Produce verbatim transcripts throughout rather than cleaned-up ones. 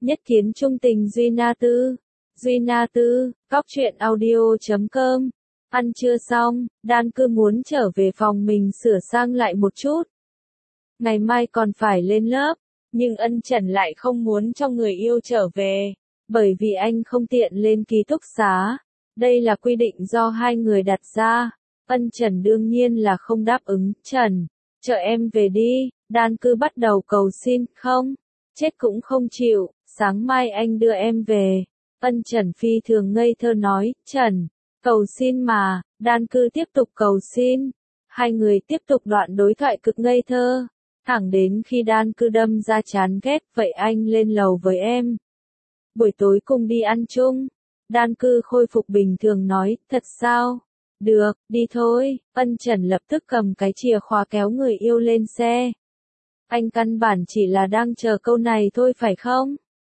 Nhất kiến trung tình Duy Na Tư. Duy Na Tư, Cóc truyện audio chấm com. Ăn trưa xong, Đan Cư muốn trở về phòng mình sửa sang lại một chút. Ngày mai còn phải lên lớp, nhưng Ân Trần lại không muốn cho người yêu trở về, bởi vì anh không tiện lên ký túc xá. Đây là quy định do hai người đặt ra. Ân Trần đương nhiên là không đáp ứng. Trần, chở em về đi. Đan Cư bắt đầu cầu xin. Không, chết cũng không chịu, sáng mai anh đưa em về. Ân Trần phi thường ngây thơ nói. Trần, cầu xin mà. Đan Cư tiếp tục cầu xin. Hai người tiếp tục đoạn đối thoại cực ngây thơ, thẳng đến khi Đan Cư đâm ra chán ghét. Vậy anh lên lầu với em, buổi tối cùng đi ăn chung. Đan Cư khôi phục bình thường nói. Thật sao? Được, đi thôi. Ân Trần lập tức cầm cái chìa khóa kéo người yêu lên xe. Anh căn bản chỉ là đang chờ câu này thôi phải không?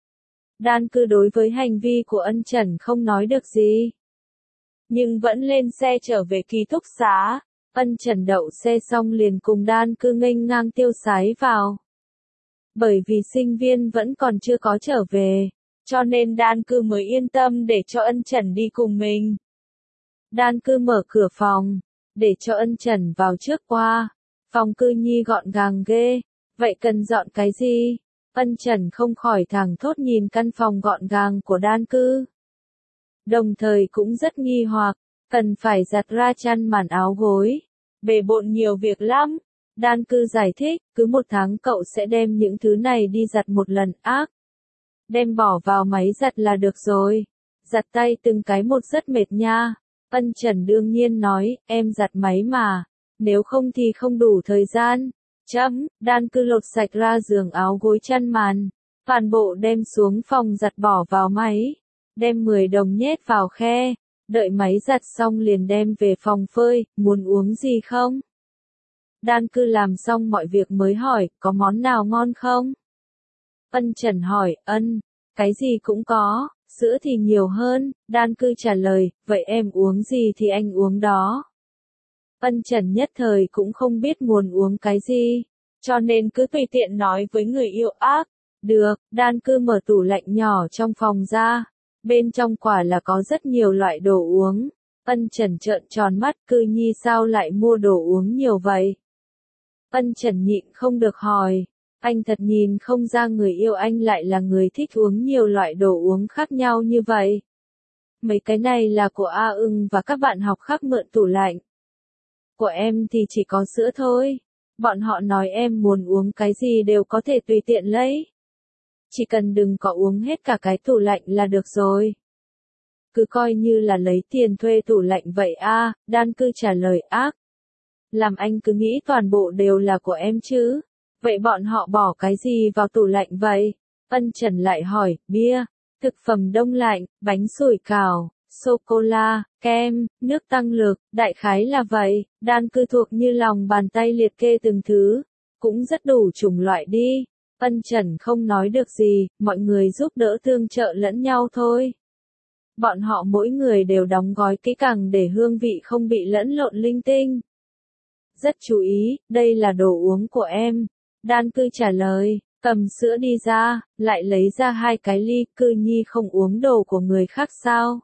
Đan Cư đối với hành vi của Ân Trần không nói được gì, nhưng vẫn lên xe trở về ký túc xá. Ân Trần đậu xe xong liền cùng Đan Cư nghênh ngang tiêu sái vào. Bởi vì sinh viên vẫn còn chưa có trở về, cho nên Đan Cư mới yên tâm để cho Ân Trần đi cùng mình. Đan Cư mở cửa phòng, để cho Ân Trần vào trước qua. Phòng Cư Nhi gọn gàng ghê, vậy cần dọn cái gì? Ân Trần không khỏi thẳng thốt nhìn căn phòng gọn gàng của Đan Cư. Đồng thời cũng rất nghi hoặc, cần phải giặt ra chăn màn áo gối. Bề bộn nhiều việc lắm. Đan Cư giải thích, cứ một tháng cậu sẽ đem những thứ này đi giặt một lần. Ác, đem bỏ vào máy giặt là được rồi. Giặt tay từng cái một rất mệt nha. Ân Trần đương nhiên nói, em giặt máy mà, nếu không thì không đủ thời gian. Chấm, Đan Cư lột sạch ra giường áo gối chăn màn, toàn bộ đem xuống phòng giặt bỏ vào máy, đem mười đồng nhét vào khe, đợi máy giặt xong liền đem về phòng phơi. Muốn uống gì không? Đan Cư làm xong mọi việc mới hỏi, có món nào ngon không? Ân Trần hỏi. Ân, cái gì cũng có, sữa thì nhiều hơn. Đan Cư trả lời, vậy em uống gì thì anh uống đó. Ân Trần nhất thời cũng không biết muốn uống cái gì, cho nên cứ tùy tiện nói với người yêu. Ác, được. Đan Cư mở tủ lạnh nhỏ trong phòng ra, bên trong quả là có rất nhiều loại đồ uống. Ân Trần trợn tròn mắt, Cư Nhi sao lại mua đồ uống nhiều vậy? Ân Trần nhịn không được hỏi, anh thật nhìn không ra người yêu anh lại là người thích uống nhiều loại đồ uống khác nhau như vậy. Mấy cái này là của A Ưng và các bạn học khác mượn tủ lạnh. Của em thì chỉ có sữa thôi. Bọn họ nói em muốn uống cái gì đều có thể tùy tiện lấy. Chỉ cần đừng có uống hết cả cái tủ lạnh là được rồi. Cứ coi như là lấy tiền thuê tủ lạnh vậy a. Đan Cư trả lời. Ác, làm anh cứ nghĩ toàn bộ đều là của em chứ. Vậy bọn họ bỏ cái gì vào tủ lạnh vậy? Ân Trần lại hỏi. Bia, thực phẩm đông lạnh, bánh sủi cảo, sô-cô-la, kem, nước tăng lực, đại khái là vậy. Đan Cư thuộc như lòng bàn tay liệt kê từng thứ, cũng rất đủ chủng loại đi. Ân Trần không nói được gì, mọi người giúp đỡ tương trợ lẫn nhau thôi. Bọn họ mỗi người đều đóng gói kỹ càng để hương vị không bị lẫn lộn linh tinh. Rất chú ý, đây là đồ uống của em. Đan Cư trả lời, cầm sữa đi ra, lại lấy ra hai cái ly. Cư Nhi không uống đồ của người khác sao?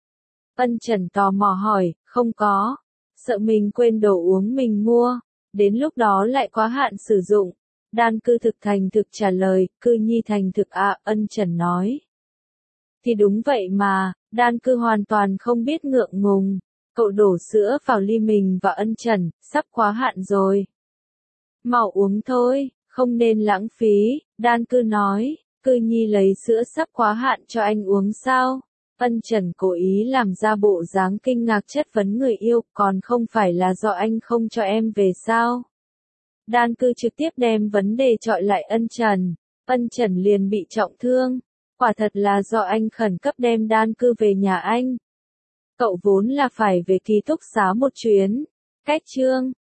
Ân Trần tò mò hỏi. Không có, sợ mình quên đồ uống mình mua, đến lúc đó lại quá hạn sử dụng. Đan Cư thực thành thực trả lời. Cư Nhi thành thực à? Ân Trần nói. Thì đúng vậy mà. Đan Cư hoàn toàn không biết ngượng ngùng. Cậu đổ sữa vào ly mình và Ân Trần, sắp quá hạn rồi. Mau uống thôi, không nên lãng phí. Đan Cư nói. Cư Nhi lấy sữa sắp quá hạn cho anh uống sao? Ân Trần cố ý làm ra bộ dáng kinh ngạc chất vấn người yêu. Còn không phải là do anh không cho em về sao? Đan Cư trực tiếp đem vấn đề chọi lại Ân Trần. Ân Trần liền bị trọng thương. Quả thật là do anh khẩn cấp đem Đan Cư về nhà anh. Cậu vốn là phải về ký túc xá một chuyến. Cách chương